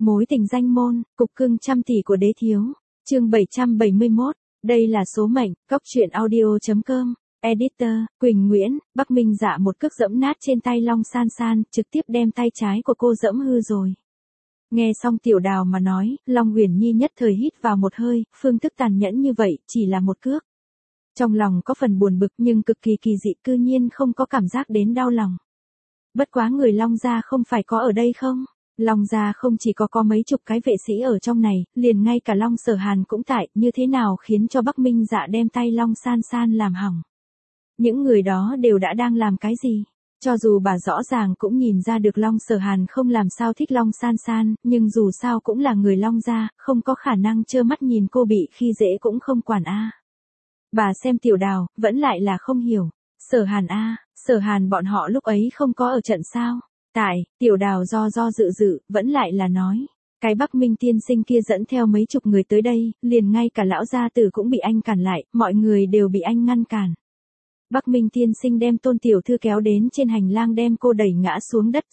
Mối tình danh môn, cục cưng trăm tỷ của đế thiếu. Chương 771. Đây là số mệnh. Cóc truyện audio.com. Editor, Quỳnh Nguyễn. Bắc Minh Dạ một cước giẫm nát trên tay Long San San, trực tiếp đem tay trái của cô giẫm hư rồi. Nghe xong Tiểu Đào mà nói, Long Uyển Nhi nhất thời hít vào một hơi, phương thức tàn nhẫn như vậy, chỉ là một cước. Trong lòng có phần buồn bực nhưng cực kỳ kỳ dị, cư nhiên không có cảm giác đến đau lòng. Bất quá người Long gia không phải có ở đây không? Long gia không chỉ có mấy chục cái vệ sĩ ở trong này, liền ngay cả Long Sở Hàn cũng tại, như thế nào khiến cho Bắc Minh Dạ đem tay Long San San làm hỏng. Những người đó đều đã đang làm cái gì? Cho dù bà rõ ràng cũng nhìn ra được Long Sở Hàn không làm sao thích Long San San, nhưng dù sao cũng là người Long gia, không có khả năng trơ mắt nhìn cô bị khi dễ cũng không quản a. Bà xem Tiểu Đào, vẫn lại là không hiểu. Sở Hàn a, Sở Hàn bọn họ lúc ấy không có ở trận sao? Tại, Tiểu Đào do dự, vẫn lại là nói. Cái Bắc Minh tiên sinh kia dẫn theo mấy chục người tới đây, liền ngay cả lão gia tử cũng bị anh cản lại, mọi người đều bị anh ngăn cản. Bắc Minh tiên sinh đem Tôn tiểu thư kéo đến trên hành lang đem cô đẩy ngã xuống đất,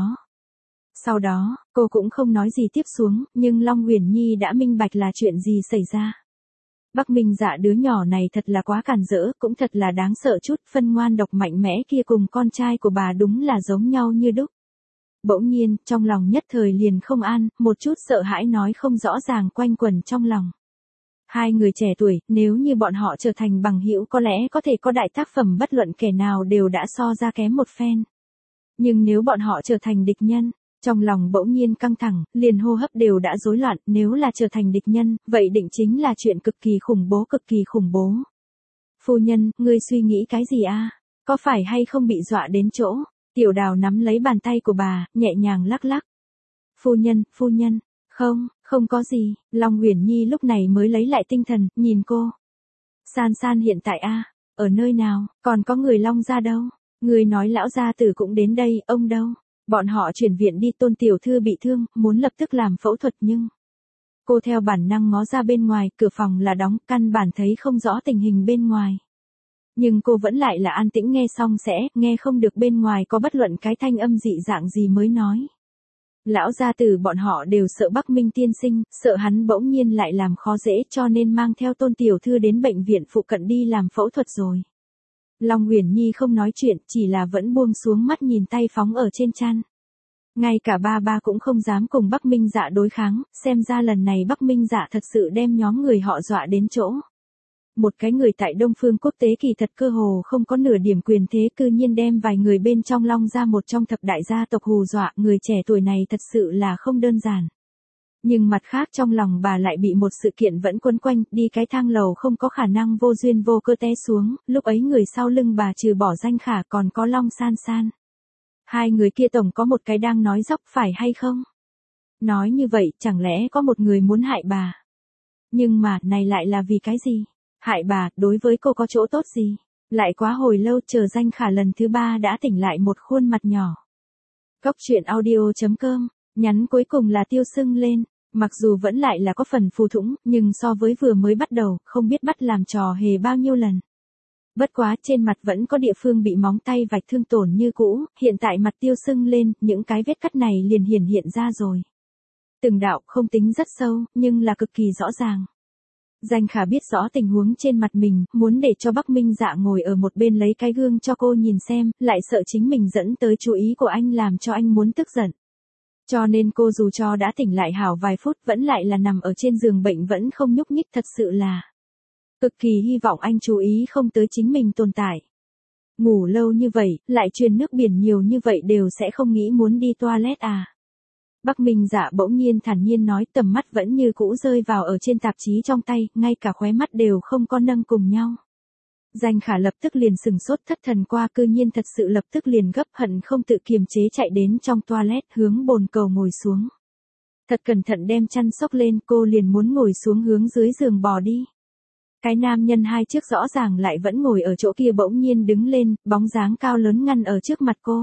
sau đó, cô cũng không nói gì tiếp xuống, nhưng Long Uyển Nhi đã minh bạch là chuyện gì xảy ra. Bắc Minh Dạ đứa nhỏ này thật là quá càn rỡ, cũng thật là đáng sợ chút, phân ngoan độc mạnh mẽ kia cùng con trai của bà đúng là giống nhau như đúc. Bỗng nhiên, trong lòng nhất thời liền không an, một chút sợ hãi nói không rõ ràng quanh quẩn trong lòng. Hai người trẻ tuổi, nếu như bọn họ trở thành bằng hữu có lẽ có thể có đại tác phẩm bất luận kẻ nào đều đã so ra kém một phen. Nhưng nếu bọn họ trở thành địch nhân, trong lòng bỗng nhiên căng thẳng, liền hô hấp đều đã rối loạn, nếu là trở thành địch nhân, vậy định chính là chuyện cực kỳ khủng bố. Phu nhân, ngươi suy nghĩ cái gì a? Có phải hay không bị dọa đến chỗ? Tiểu Đào nắm lấy bàn tay của bà, nhẹ nhàng lắc lắc. Phu nhân, không có gì. Long Uyển Nhi lúc này mới lấy lại tinh thần, nhìn cô. San San hiện tại ở nơi nào, còn có người Long gia đâu? Người nói lão gia tử cũng đến đây, ông đâu? Bọn họ chuyển viện đi, Tôn tiểu thư bị thương, muốn lập tức làm phẫu thuật nhưng... Cô theo bản năng ngó ra bên ngoài, cửa phòng là đóng, căn bản thấy không rõ tình hình bên ngoài. Nhưng cô vẫn lại là an tĩnh nghe xong sẽ, nghe không được bên ngoài có bất luận cái thanh âm dị dạng gì mới nói. Lão gia tử bọn họ đều sợ Bắc Minh tiên sinh, sợ hắn bỗng nhiên lại làm khó dễ cho nên mang theo Tôn tiểu thư đến bệnh viện phụ cận đi làm phẫu thuật rồi. Long Uyển Nhi không nói chuyện, chỉ là vẫn buông xuống mắt nhìn tay phóng ở trên chăn. Ngay cả ba cũng không dám cùng Bắc Minh Dạ đối kháng, xem ra lần này Bắc Minh Dạ thật sự đem nhóm người họ dọa đến chỗ. Một cái người tại Đông Phương quốc tế kỳ thật cơ hồ không có nửa điểm quyền thế, cư nhiên đem vài người bên trong Long gia một trong thập đại gia tộc hù dọa, người trẻ tuổi này thật sự là không đơn giản. Nhưng mặt khác trong lòng bà lại bị một sự kiện vẫn quấn quanh, đi cái thang lầu không có khả năng vô duyên vô cơ té xuống, lúc ấy người sau lưng bà trừ bỏ Danh Khả còn có Long San San. Hai người kia tổng có một cái đang nói dóc phải hay không? Nói như vậy, chẳng lẽ có một người muốn hại bà? Nhưng mà, này lại là vì cái gì? Hại bà, đối với cô có chỗ tốt gì? Lại quá hồi lâu chờ Danh Khả lần thứ 3 đã tỉnh lại một khuôn mặt nhỏ. Cóc truyện audio.com, nhắn cuối cùng là tiêu sưng lên. Mặc dù vẫn lại là có phần phù thủng, nhưng so với vừa mới bắt đầu, không biết bắt làm trò hề bao nhiêu lần. Bất quá trên mặt vẫn có địa phương bị móng tay vạch thương tổn như cũ, hiện tại mặt tiêu sưng lên, những cái vết cắt này liền hiện ra rồi. Từng đạo không tính rất sâu, nhưng là cực kỳ rõ ràng. Danh Khả biết rõ tình huống trên mặt mình, muốn để cho Bắc Minh Dạ ngồi ở một bên lấy cái gương cho cô nhìn xem, lại sợ chính mình dẫn tới chú ý của anh làm cho anh muốn tức giận. Cho nên cô dù cho đã tỉnh lại hảo vài phút vẫn lại là nằm ở trên giường bệnh vẫn không nhúc nhích, thật sự là cực kỳ hy vọng anh chú ý không tới chính mình tồn tại. Ngủ lâu như vậy, lại truyền nước biển nhiều như vậy đều sẽ không nghĩ muốn đi toilet à. Bắc Minh Dạ bỗng nhiên thản nhiên nói, tầm mắt vẫn như cũ rơi vào ở trên tạp chí trong tay, ngay cả khóe mắt đều không có nâng cùng nhau. Danh Khả lập tức liền sừng sốt thất thần qua, cư nhiên thật sự lập tức liền gấp hận không tự kiềm chế chạy đến trong toilet hướng bồn cầu ngồi xuống. Thật cẩn thận đem chăn xốc lên, cô liền muốn ngồi xuống hướng dưới giường bò đi. Cái nam nhân hai trước rõ ràng lại vẫn ngồi ở chỗ kia bỗng nhiên đứng lên, bóng dáng cao lớn ngăn ở trước mặt cô.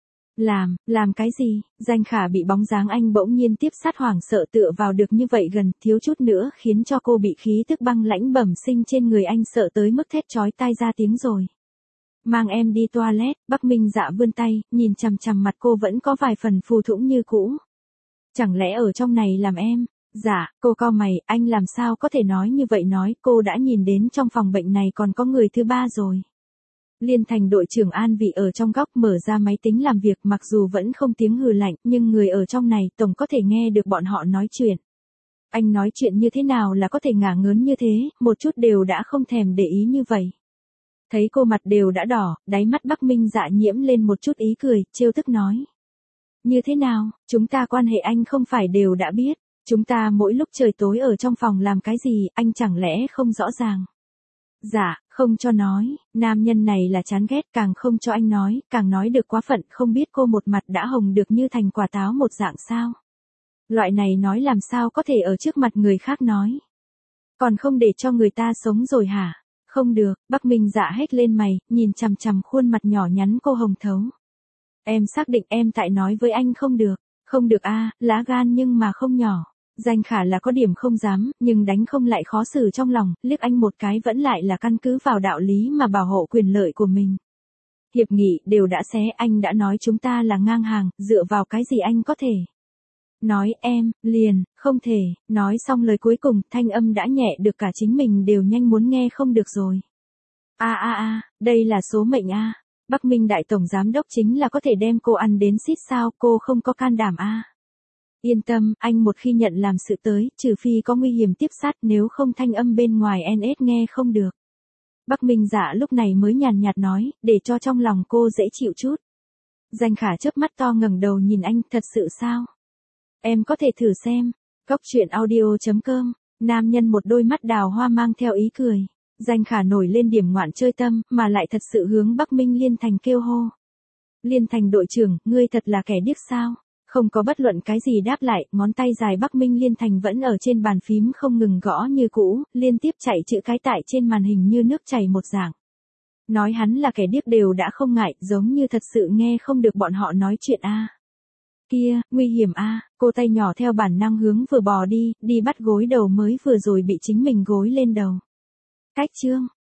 Làm cái gì? Danh Khả bị bóng dáng anh bỗng nhiên tiếp sát hoảng sợ tựa vào được như vậy gần, thiếu chút nữa khiến cho cô bị khí tức băng lãnh bẩm sinh trên người anh sợ tới mức thét chói tai ra tiếng rồi. Mang em đi toilet, Bắc Minh Dạ vươn tay, nhìn chằm chằm mặt cô vẫn có vài phần phù thủng như cũ. Chẳng lẽ ở trong này làm em? Dạ, cô cau mày, anh làm sao có thể nói như vậy nói, cô đã nhìn đến trong phòng bệnh này còn có người thứ ba rồi. Liên Thành đội trưởng an vị ở trong góc mở ra máy tính làm việc, mặc dù vẫn không tiếng hừ lạnh, nhưng người ở trong này tổng có thể nghe được bọn họ nói chuyện. Anh nói chuyện như thế nào là có thể ngả ngớn như thế, một chút đều đã không thèm để ý như vậy. Thấy cô mặt đều đã đỏ, đáy mắt Bắc Minh Dạ nhiễm lên một chút ý cười, trêu tức nói. Như thế nào, chúng ta quan hệ anh không phải đều đã biết, chúng ta mỗi lúc trời tối ở trong phòng làm cái gì, anh chẳng lẽ không rõ ràng. Dạ, không cho nói, nam nhân này là chán ghét, càng không cho anh nói, càng nói được quá phận, không biết cô một mặt đã hồng được như thành quả táo một dạng sao. Loại này nói làm sao có thể ở trước mặt người khác nói. Còn không để cho người ta sống rồi hả? Không được, Bắc Minh Dạ hét lên mày, nhìn chằm chằm khuôn mặt nhỏ nhắn cô hồng thấu. Em xác định em tại nói với anh không được. Không được a, lá gan nhưng mà không nhỏ. Danh Khả là có điểm không dám, nhưng đánh không lại khó xử trong lòng, liếc anh một cái vẫn lại là căn cứ vào đạo lý mà bảo hộ quyền lợi của mình. Hiệp nghị đều đã xé, anh đã nói chúng ta là ngang hàng, dựa vào cái gì anh có thể. Nói em, liền, không thể, nói xong lời cuối cùng, thanh âm đã nhẹ được cả chính mình đều nhanh muốn nghe không được rồi. Đây là số mệnh a. Bắc Minh đại tổng giám đốc chính là có thể đem cô ăn đến xít sao, cô không có can đảm a. Yên tâm, anh một khi nhận làm sự tới, trừ phi có nguy hiểm tiếp sát, nếu không thanh âm bên ngoài NS nghe không được. Bắc Minh Dạ lúc này mới nhàn nhạt nói, để cho trong lòng cô dễ chịu chút. Danh Khả chớp mắt to ngẩng đầu nhìn anh, thật sự sao? Em có thể thử xem. Cóc truyện audio.com, nam nhân một đôi mắt đào hoa mang theo ý cười. Danh Khả nổi lên điểm ngoạn chơi tâm, mà lại thật sự hướng Bắc Minh Liên Thành kêu hô. Liên Thành đội trưởng, ngươi thật là kẻ điếc sao? Không có bất luận cái gì đáp lại, ngón tay dài Bắc Minh Liên Thành vẫn ở trên bàn phím không ngừng gõ như cũ, liên tiếp chạy chữ cái tại trên màn hình như nước chảy một dạng. Nói hắn là kẻ điếc đều đã không ngại, giống như thật sự nghe không được bọn họ nói chuyện a. Kia, nguy hiểm a, cô tay nhỏ theo bản năng hướng vừa bò đi bắt gối đầu mới vừa rồi bị chính mình gối lên đầu. Cách chương